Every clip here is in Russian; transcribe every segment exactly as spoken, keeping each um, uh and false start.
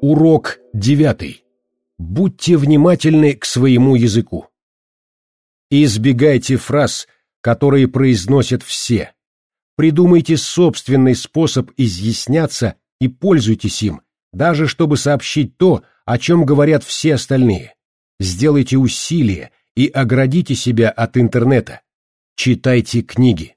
Урок девятый. Будьте внимательны к своему языку. Избегайте фраз, которые произносят все. Придумайте собственный способ изъясняться и пользуйтесь им, даже чтобы сообщить то, о чем говорят все остальные. Сделайте усилие и оградите себя от интернета. Читайте книги.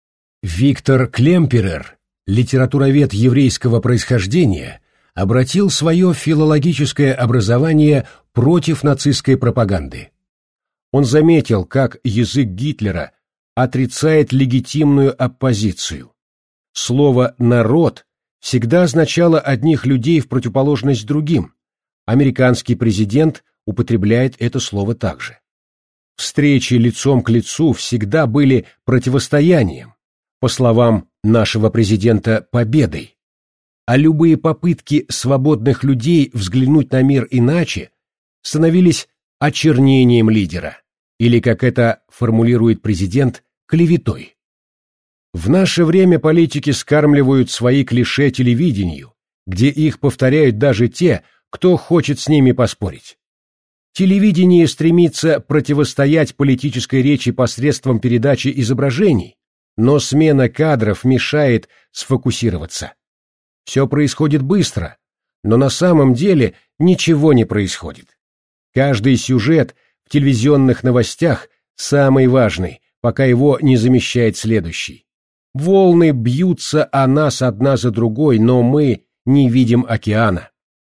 Виктор Клемперер, литературовед еврейского происхождения, обратил свое филологическое образование против нацистской пропаганды. Он заметил, как язык Гитлера отрицает легитимную оппозицию. Слово «народ» всегда означало одних людей в противоположность другим. Американский президент употребляет это слово также. Встречи лицом к лицу всегда были противостоянием, по словам нашего президента, победой. А любые попытки свободных людей взглянуть на мир иначе становились очернением лидера, или, как это формулирует президент, клеветой. В наше время политики скармливают свои клише телевидению, где их повторяют даже те, кто хочет с ними поспорить. Телевидение стремится противостоять политической речи посредством передачи изображений, но смена кадров мешает сфокусироваться. Все происходит быстро, но на самом деле ничего не происходит. Каждый сюжет в телевизионных новостях самый важный, пока его не замещает следующий. Волны бьются о нас одна за другой, но мы не видим океана.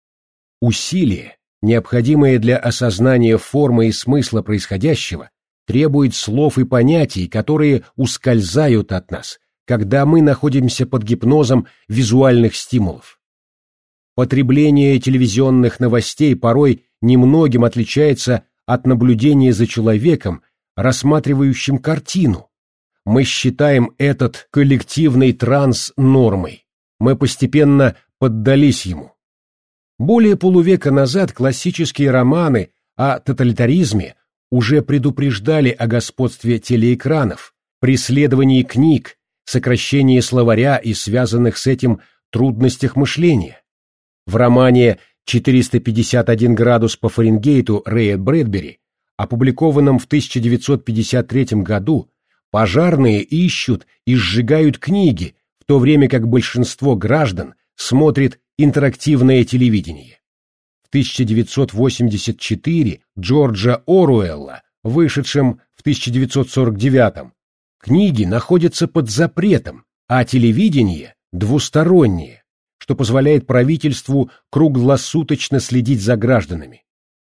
Усилие, необходимое для осознания формы и смысла происходящего, требует слов и понятий, которые ускользают от нас, когда мы находимся под гипнозом визуальных стимулов. Потребление телевизионных новостей порой немногим отличается от наблюдения за человеком, рассматривающим картину. Мы считаем этот коллективный транс нормой. Мы постепенно поддались ему. Более полувека назад классические романы о тоталитаризме уже предупреждали о господстве телеэкранов, преследовании книг, сокращении словаря и связанных с этим трудностях мышления. В романе «четыреста пятьдесят один градус по Фаренгейту» Рэя Брэдбери, опубликованном в тысяча девятьсот пятьдесят третьем году, пожарные ищут и сжигают книги, в то время как большинство граждан смотрит интерактивное телевидение. В тысяча девятьсот восемьдесят четвёртом Джорджа Оруэлла, вышедшем в тысяча девятьсот сорок девятом, книги находятся под запретом, а телевидение двустороннее, что позволяет правительству круглосуточно следить за гражданами.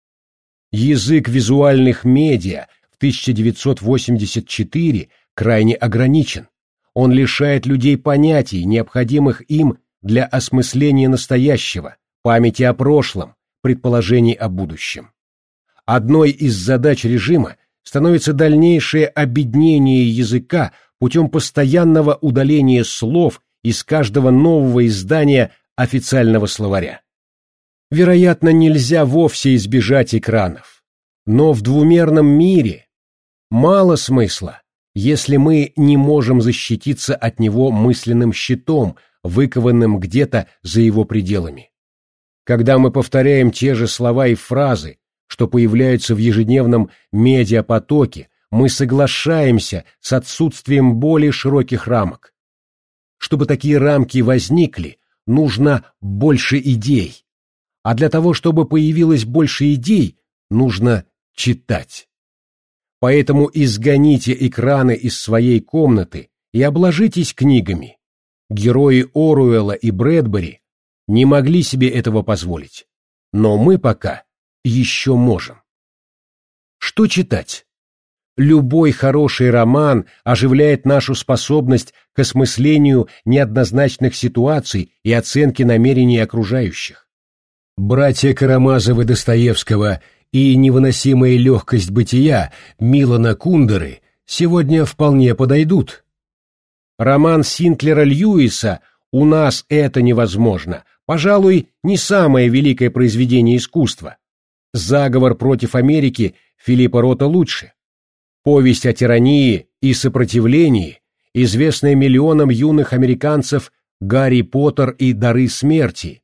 Язык визуальных медиа в тысяча девятьсот восемьдесят четвёртом крайне ограничен. Он лишает людей понятий, необходимых им для осмысления настоящего, памяти о прошлом, предположений о будущем. Одной из задач режима становится дальнейшее обеднение языка путем постоянного удаления слов из каждого нового издания официального словаря. Вероятно, нельзя вовсе избежать экранов, но в двумерном мире мало смысла, если мы не можем защититься от него мысленным щитом, выкованным где-то за его пределами. Когда мы повторяем те же слова и фразы, что появляются в ежедневном медиапотоке, мы соглашаемся с отсутствием более широких рамок. Чтобы такие рамки возникли, нужно больше идей. А для того, чтобы появилось больше идей, нужно читать. Поэтому изгоните экраны из своей комнаты и обложитесь книгами. Герои Оруэлла и Брэдбери не могли себе этого позволить. Но мы пока еще можем. Что читать? Любой хороший роман оживляет нашу способность к осмыслению неоднозначных ситуаций и оценке намерений окружающих. «Братья Карамазовы» Достоевского и «Невыносимая легкость бытия» Милана Кундеры сегодня вполне подойдут. Роман Синклера Льюиса «У нас это невозможно», пожалуй, не самое великое произведение искусства. «Заговор против Америки» Филиппа Рота лучше. Повесть о тирании и сопротивлении, известная миллионам юных американцев «Гарри Поттер и дары смерти»,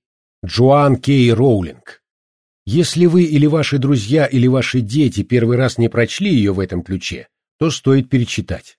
Джоан Кей Роулинг. Если вы или ваши друзья или ваши дети первый раз не прочли ее в этом ключе, то стоит перечитать.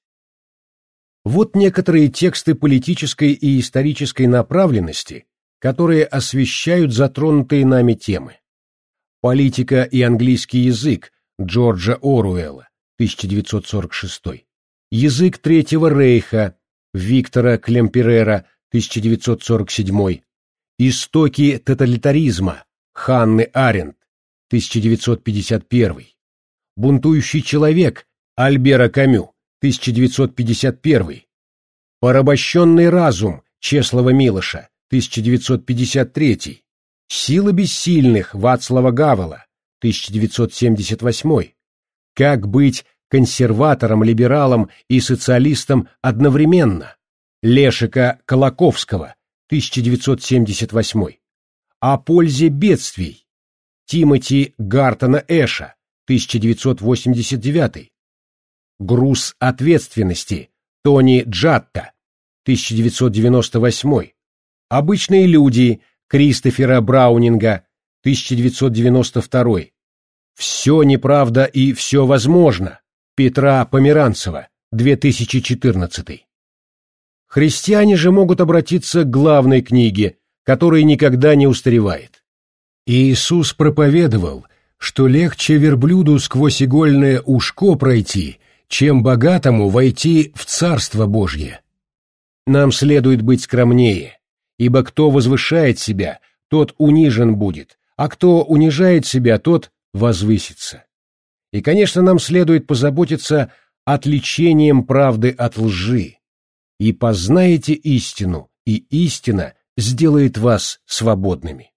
Вот некоторые тексты политической и исторической направленности, которые освещают затронутые нами темы. «Политика и английский язык» Джорджа Оруэлла, тысяча девятьсот сорок шестой. «Язык Третьего Рейха» Виктора Клемперера, тысяча девятьсот сорок седьмой. «Истоки тоталитаризма» Ханны Аренд, тысяча девятьсот пятьдесят первый. «Бунтующий человек» Альбера Камю, тысяча девятьсот пятьдесят первый. «Порабощенный разум» Чеслова Милоша, тысяча девятьсот пятьдесят третий. «Сила бессильных» Вацлава Гавела, тысяча девятьсот семьдесят восьмой. «Как быть консерватором, либералом и социалистом одновременно» Лешика Колоковского, тысяча девятьсот семьдесят восьмой. «О пользе бедствий» Тимоти Гартона Эша, тысяча девятьсот восемьдесят девятый. «Груз ответственности» Тони Джатта, тысяча девятьсот девяносто восьмой. «Обычные люди» Кристофера Браунинга, тысяча девятьсот девяносто второй. «Все неправда и все возможно» Петра Померанцева, две тысячи четырнадцатый. Христиане же могут обратиться к главной книге, которая никогда не устаревает. Иисус проповедовал, что легче верблюду сквозь игольное ушко пройти, чем богатому войти в Царство Божье. Нам следует быть скромнее, ибо кто возвышает себя, тот унижен будет, а кто унижает себя, тот возвысится. И, конечно, нам следует позаботиться отличением правды от лжи. И познаете истину, и истина сделает вас свободными.